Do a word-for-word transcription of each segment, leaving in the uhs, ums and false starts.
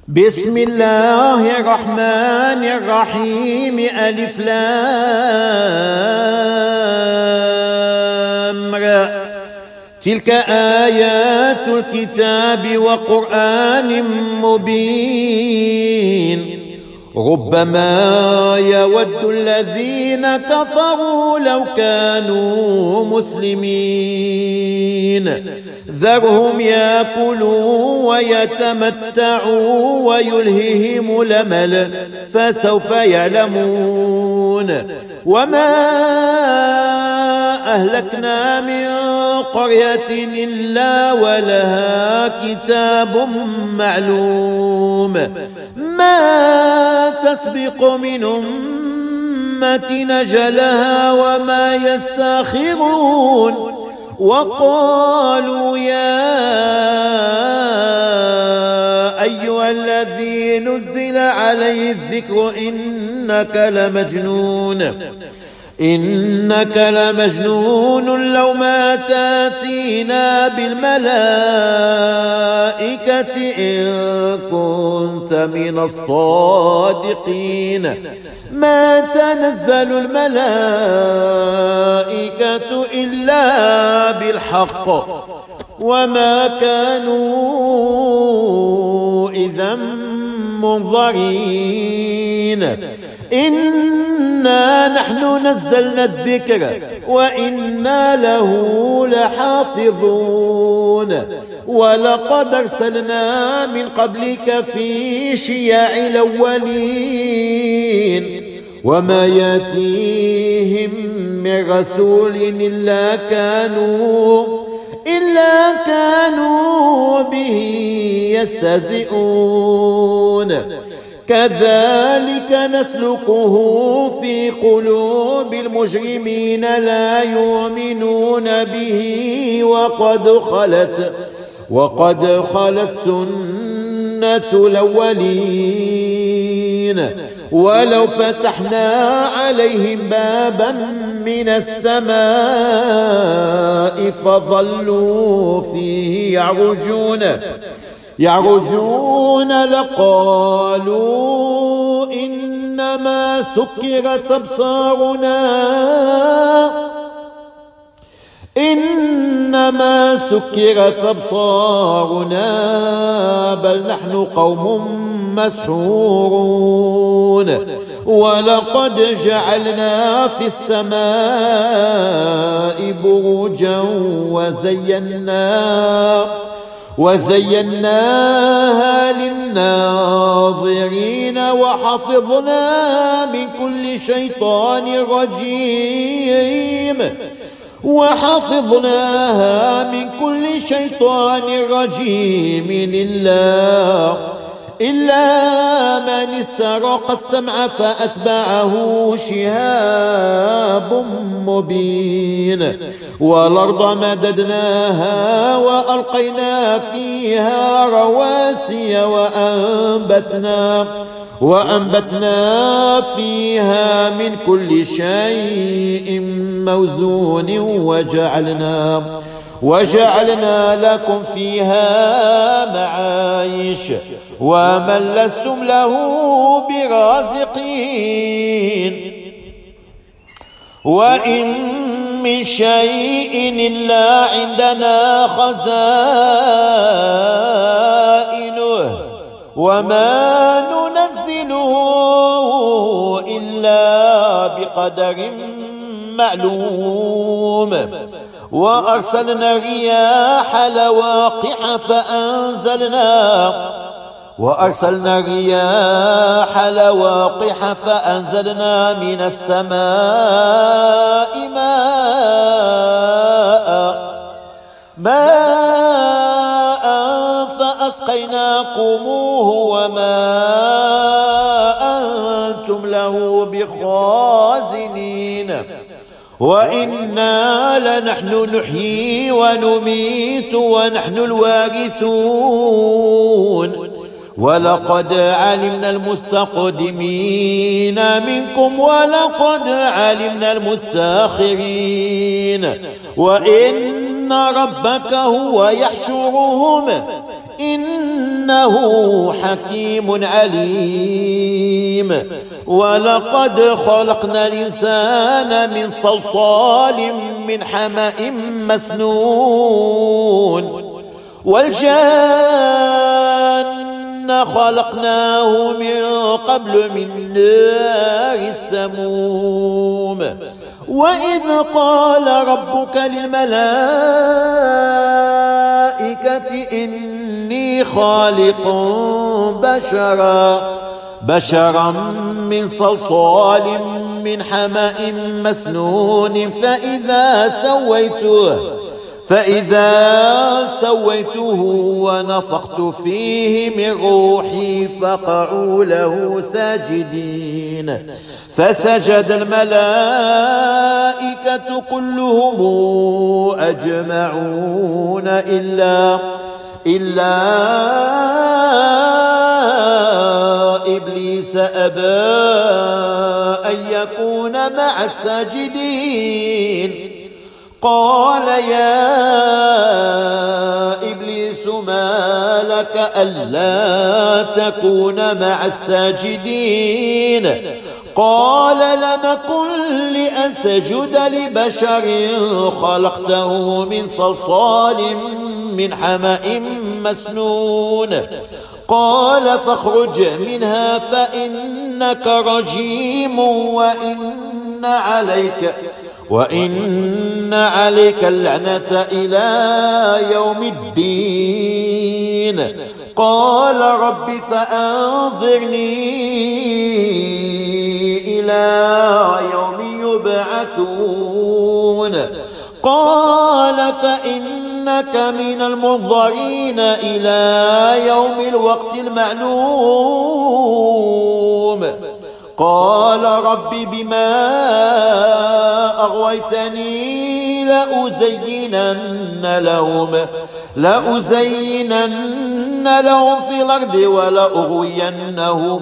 بسم الله الرحمن الرحيم. ألف لام را. تلك آيات الكتاب وقرآن مبين. ربما يود الذين كفروا لو كانوا مسلمين ذرهم يأكلوا ويتمتعوا ويلههم الأمل فسوف يعلمون. وما أهلكنا من قرية إلا ولها كتاب معلوم ما تسبق من أمة نجلها وما يستأخرون. وقالوا يا أيها الذي نزل عليه الذكر إنك لمجنون إنك لمجنون لو ما تأتينا بالملائكة إن كنت من الصادقين. ما تنزل الملائكة إلا بالحق وما كانوا إذا منظرين. إنا نحن نزلنا الذكر وإنا له لحافظون. ولقد أرسلنا من قبلك في شيع الأولين وما يأتيهم من رسول إلا كانوا إلا كانوا به يستهزئون. كذلك نسلكه في قلوب المجرمين لا يؤمنون به وقد خلت وقد خلت سنة الأولين. ولو فتحنا عليهم بابا من السماء فظلوا فيه يعرجون يعرجون لقالوا إنما سكرت أبصارنا إنما سكرت أبصارنا بل نحن قوم مسحورون. ولقد جعلنا في السماء بروجا وزينا وزيناها للناظرين وحفظنا من كل شيطان رجيم وحفظناها من كل شيطان رجيم إلا إلا من استرق السمع فأتبعه شهاب مبين. والأرض مددناها وألقينا فيها رواسي وأنبتنا وأنبتنا فيها من كل شيء موزون وجعلنا وجعلنا لكم فيها معايش ومن لستم له برازقين. وإن من شيء إلا عندنا خزائنه وما ننزله إلا بقدر معلوم. وأرسلنا الرياح لواقع فأنزلنا وأرسلنا الرياح لواقح فأنزلنا من السماء ماء ماء فأسقيناكموه وما أنتم له بخازنين. وإنا لنحن نحيي ونميت ونحن الوارثون. ولقد علمنا المستقدمين منكم ولقد علمنا المستاخرين. وإن ربك هو يحشرهم إن إنه حكيم عليم. ولقد خلقنا الإنسان من صلصال من حمأ مسنون والجان خلقناه من قبل من نار السموم. وإذ قال ربك للملائكة إني خالق بشرا بشرا من صلصال من حمأ مسنون فإذا سويته فإذا سويته ونفخت فيه من روحي فقعوا له ساجدين. فسجد الملائكة كلهم أجمعون إلا إلا إبليس أبى أن يكون مع الساجدين. قال يا إبليس ما لك ألا تكون مع الساجدين؟ قال لم كن لأسجد لبشر خلقته من صلصال من حمأ مسنون. قال فاخرج منها فإنك رجيم وإن عليك وإن عليك اللعنة إلى يوم الدين. قال رب فأنظرني إلى يوم يبعثون. قال فإنك من المنظرين إلى يوم الوقت المعلوم. قال رب بما أغويتني لأزينن لهم لأزينن لهم في الأرض ولأغوينهم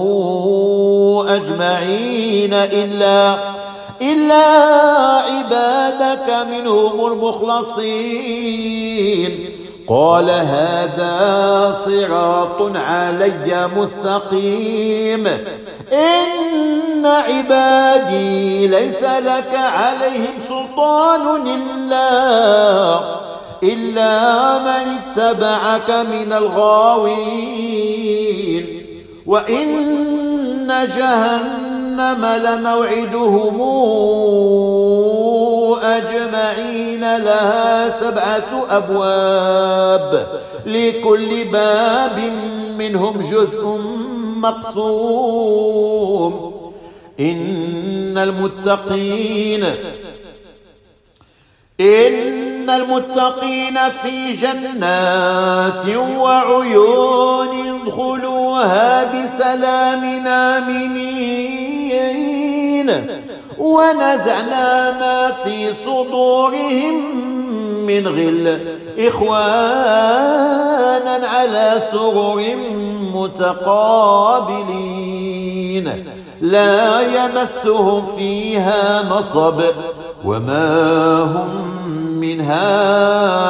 أجمعين إلا إلا عبادك منهم المخلصين. قال هذا صراط علي مستقيم. إن عبادي ليس لك عليهم سلطان إلا إلا من اتبعك من الغاوين. وإن جهنم لموعدهم أجمعين لها سبعة أبواب لكل باب منهم جزء مقسوم. إن المتقين إن المتقين في جنات وعيون ادخلوها بسلام آمنين. ونزعنا ما في صدورهم من غل إخوانا على سرر متقابلين لا يمسهم فيها نصب وما هم منها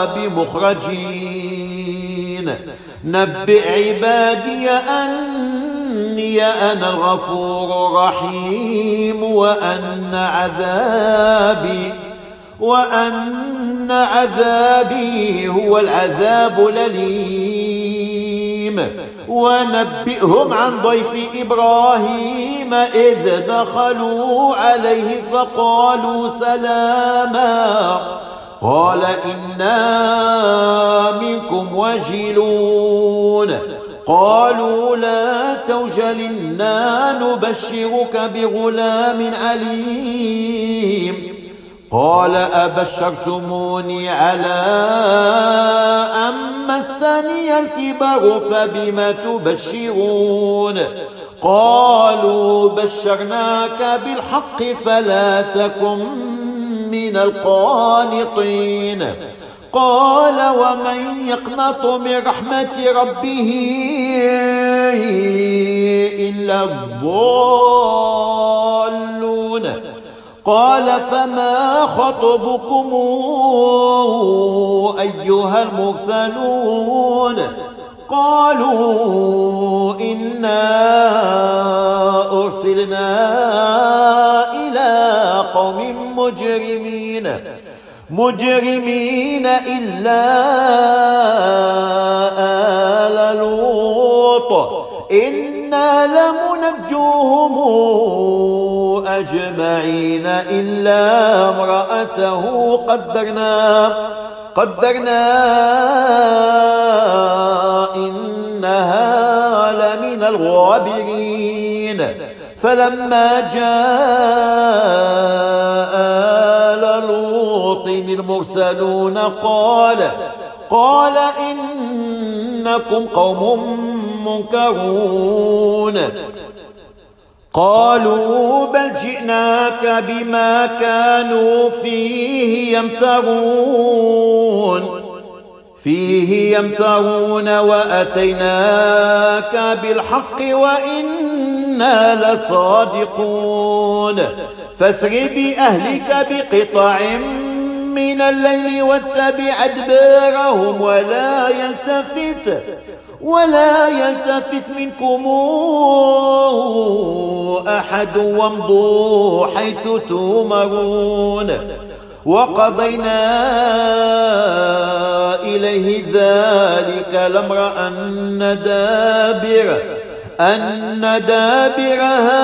بمخرجين. نبئ عبادي أني أنا الغفور الرحيم وأن عذابي وأن عذابي هو العذاب الأليم. ونبئهم عن ضيف إبراهيم إذ دخلوا عليه فقالوا سلاما قال إنا منكم وجلون. قالوا لا توجل إنا نبشرك بغلام عليم. قال أبشرتموني على أن مسني الكبر فبم تبشرون. قالوا بشرناك بالحق فلا تكن من القانطين. قال ومن يقنط من رحمة ربه إلا الضالون. قال فما خطبكم أيها المرسلون. قالوا إنا أرسلنا إلى قوم مجرمين مجرمين إلا آل لوط إنا لمنجوهم أجمعين إلا امرأته قدرنا قدرنا إنها لمن الغابرين فلما جاء آل لوط المرسلون قال قال إنكم قوم منكرون قالوا بل جئناك بما كانوا فيه يمترون فيه يمترون وأتيناك بالحق وإنا لصادقون فاسر بأهلك بقطع من الليل واتبع أدبارهم ولا يلتفت ولا يلتفت منكم أحد وامضوا حيث تؤمرون وقضينا إليه ذلك الأمر أن دابر أن دابر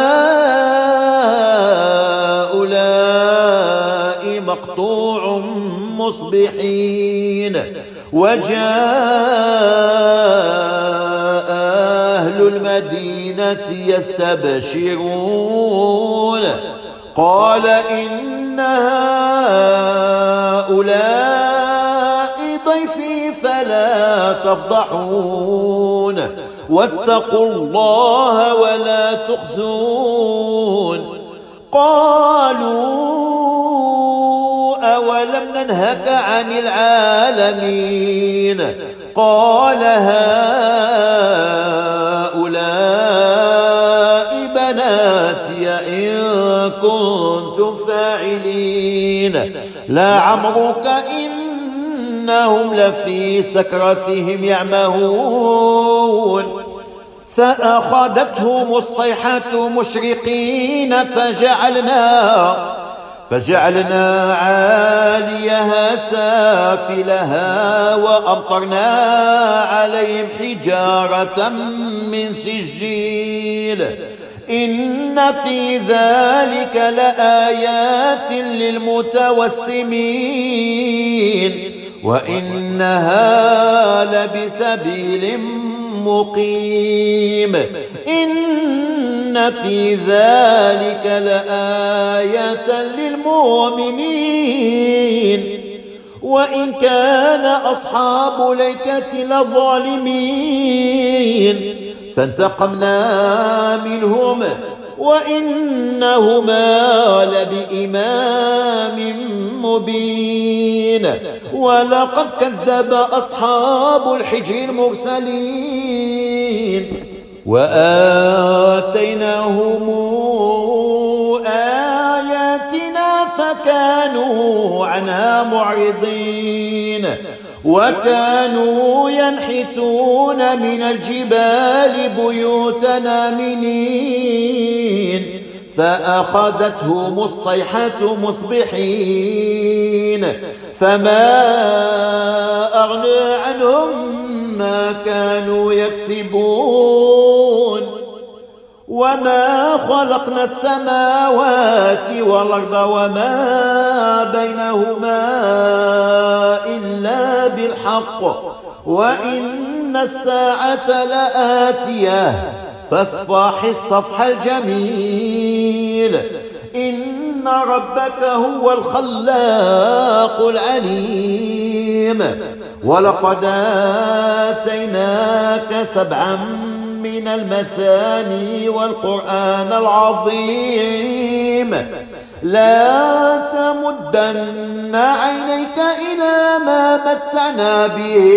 هؤلاء مقطوع مصبحين وجاء أهل المدينة يستبشرون قال إن هؤلاء ضيفي فلا تفضحون واتقوا الله ولا تخزون قالوا أولم ننهك عن العالمين قال هؤلاء بناتي إن كنتم فاعلين لعمرك إنهم لفي سكرتهم يعمهون فأخذتهم الصيحة مشرقين فجعلنا فجعلنا عاليها سافلها وأمطرنا عليهم حجارة من سجيل إن في ذلك لآيات للمتوسمين وإنها لبسبيل مقيم إن في ذلك لآية للمؤمنين وإن كان أصحاب ليكة لظالمين فانتقمنا منهم وإنهما لبإمام مبين ولقد كذب أصحاب الحجر المرسلين وآتيناهم آياتنا فكانوا عنها معرضين وكانوا ينحتون من الجبال بيوتا آمنين فأخذتهم الصيحة مصبحين فما أغنى عنهم ما كانوا يكسبون وما خلقنا السماوات والأرض وما بينهما إلا بالحق وإن الساعة لآتية فاصفح الصفح الجميل إن ربك هو الخلاق العليم ولقد آتيناك سبعا من المثاني والقرآن العظيم لا تمدن عينيك إلى ما متعنا به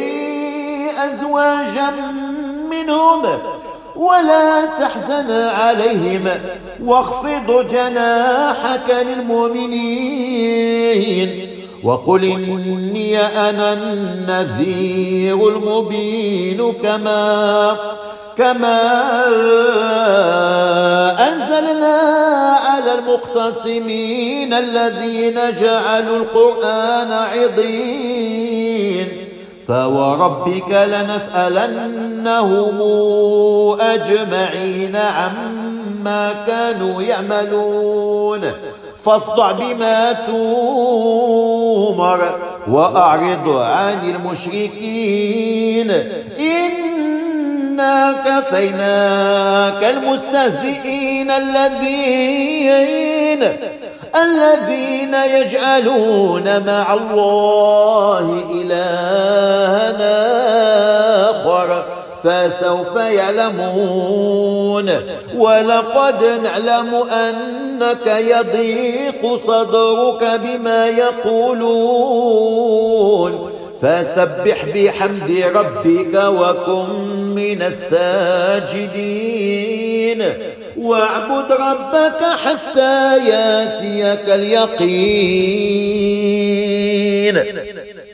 أزواجا منهم ولا تحزن عليهم واخفض جناحك للمؤمنين وقل إني أنا النذير المبين كما كما أنزلنا على المقتسمين الذين جعلوا القرآن عضين فوربك لنسألنهم أجمعين عما كانوا يعملون فاصدع بما تؤمر وأعرض عن المشركين إنا كفيناك المستهزئين الذين الذين يجعلون مع الله إلهًا آخر فسوف يعلمون ولقد نعلم أنك يضيق صدرك بما يقولون فسبح بحمد ربك وكن من الساجدين واعبد ربك حتى ياتيك اليقين.